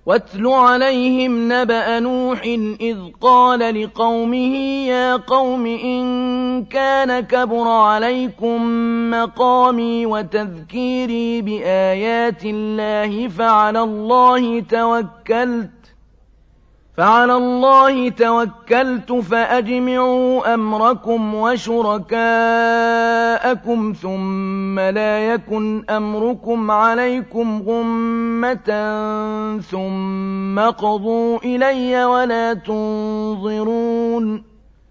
واتل عليهم نبأ نوح إذ قال لقومه يا قوم إن كان كبر عليكم مقامي وتذكيري بآيات الله فعلى الله توكلت فأجمعوا أمركم وشركاءكم ثم لا يكن أمركم عليكم غمة ثم قضوا إلي ولا تنظرون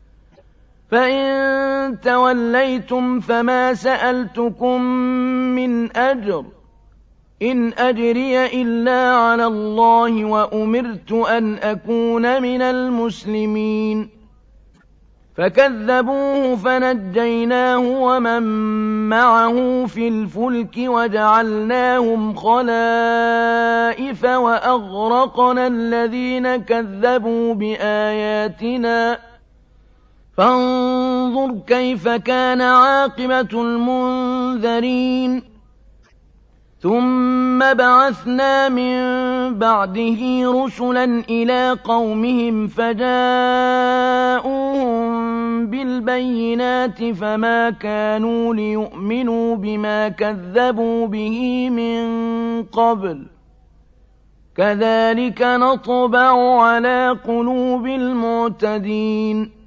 فإن توليتم فما سألتكم من أجر إن أجري إلا على الله وأمرت أن أكون من المسلمين فكذبوه فنجيناه ومن معه في الفلك وجعلناهم خلائف وأغرقنا الذين كذبوا بآياتنا فانظر كيف كان عاقبة المنذرين ثم بعثنا من بعده رسلا إلى قومهم فجاءوهم بالبينات فما كانوا ليؤمنوا بما كذبوا به من قبل كذلك نطبع على قلوب المعتدين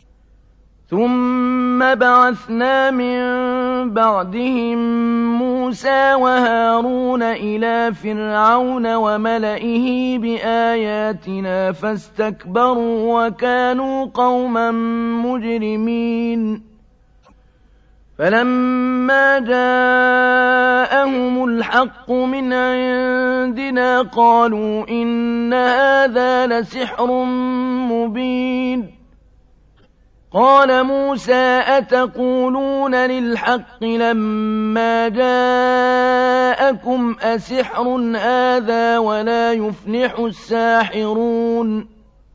ثم بعثنا من بعدهم موسى وهارون إلى فرعون وملئه بآياتنا فاستكبروا وكانوا قوما مجرمين فلما جاءهم الحق من عندنا قالوا إن هذا لسحر مبين قال موسى أتقولون للحق لما جاءكم أسحر هذا ولا يفلح الساحرون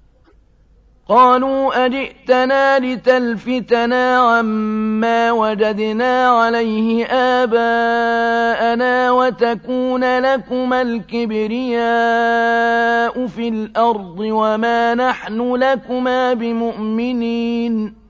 قالوا أجئتنا لتلفتنا عما وجدنا عليه آباءنا وتكون لكما الكبرياء في الأرض وما نحن لكما بمؤمنين